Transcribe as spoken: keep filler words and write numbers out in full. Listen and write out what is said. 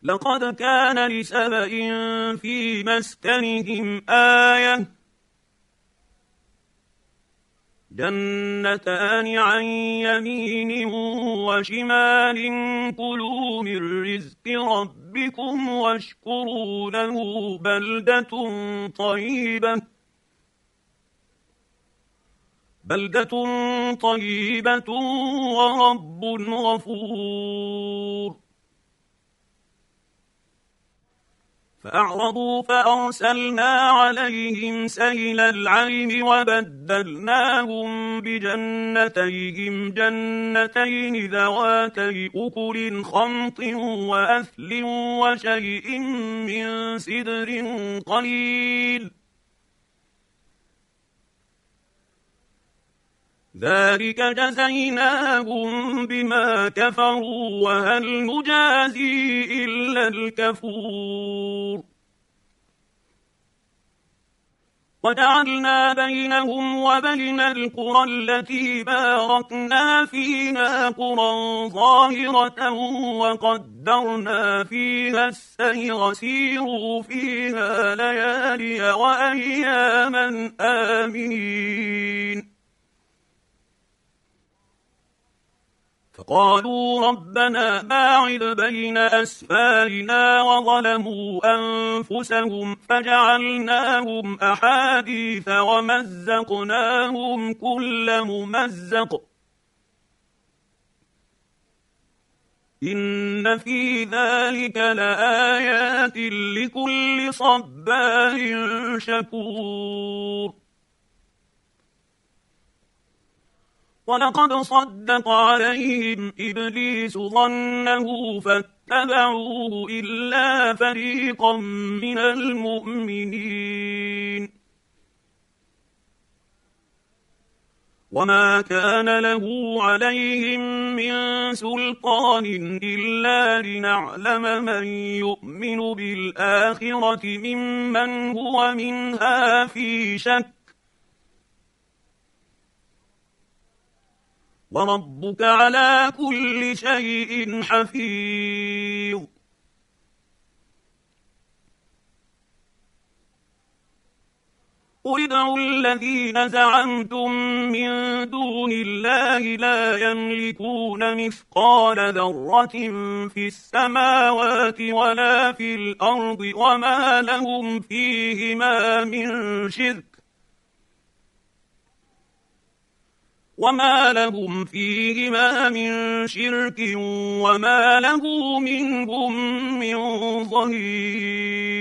لقد كان لسبإ في مسكنهم آية جنتان عن يمين وشمال كلوا من رزق ربكم واشكروا له بلدة طيبة بلدة طيبة ورب غفور. فأعرضوا فأرسلنا عليهم سيل العرم وبدلناهم بجنتيهم جنتين ذواتي أكل خمط وأثل وشيء من سدر قليل ذلك جزيناهم بما كفروا وهل نجازي إلا الكفور. وجعلنا بينهم وبين القرى التي باركنا فيها قرى ظاهرة وقدرنا فيها السير سيروا فيها ليالي وأياما آمنين. فقالوا ربنا باعد بين أسفارنا وظلموا أنفسهم فجعلناهم أحاديث ومزقناهم كل ممزق إن في ذلك لآيات لكل صبار شكور. ولقد صدق عليهم إبليس ظنه فاتبعوه إلا فريقا من المؤمنين. وما كان له عليهم من سلطان إلا لنعلم من يؤمن بالآخرة ممن هو منها في شك وربك على كل شيء حفيظ. قل ادعوا الذين زعمتم من دون الله لا يملكون مثقال ذرة في السماوات ولا في الأرض وما لهم فيهما من شرك وما لهم فيهما من شرك وما له منهم من ظهير.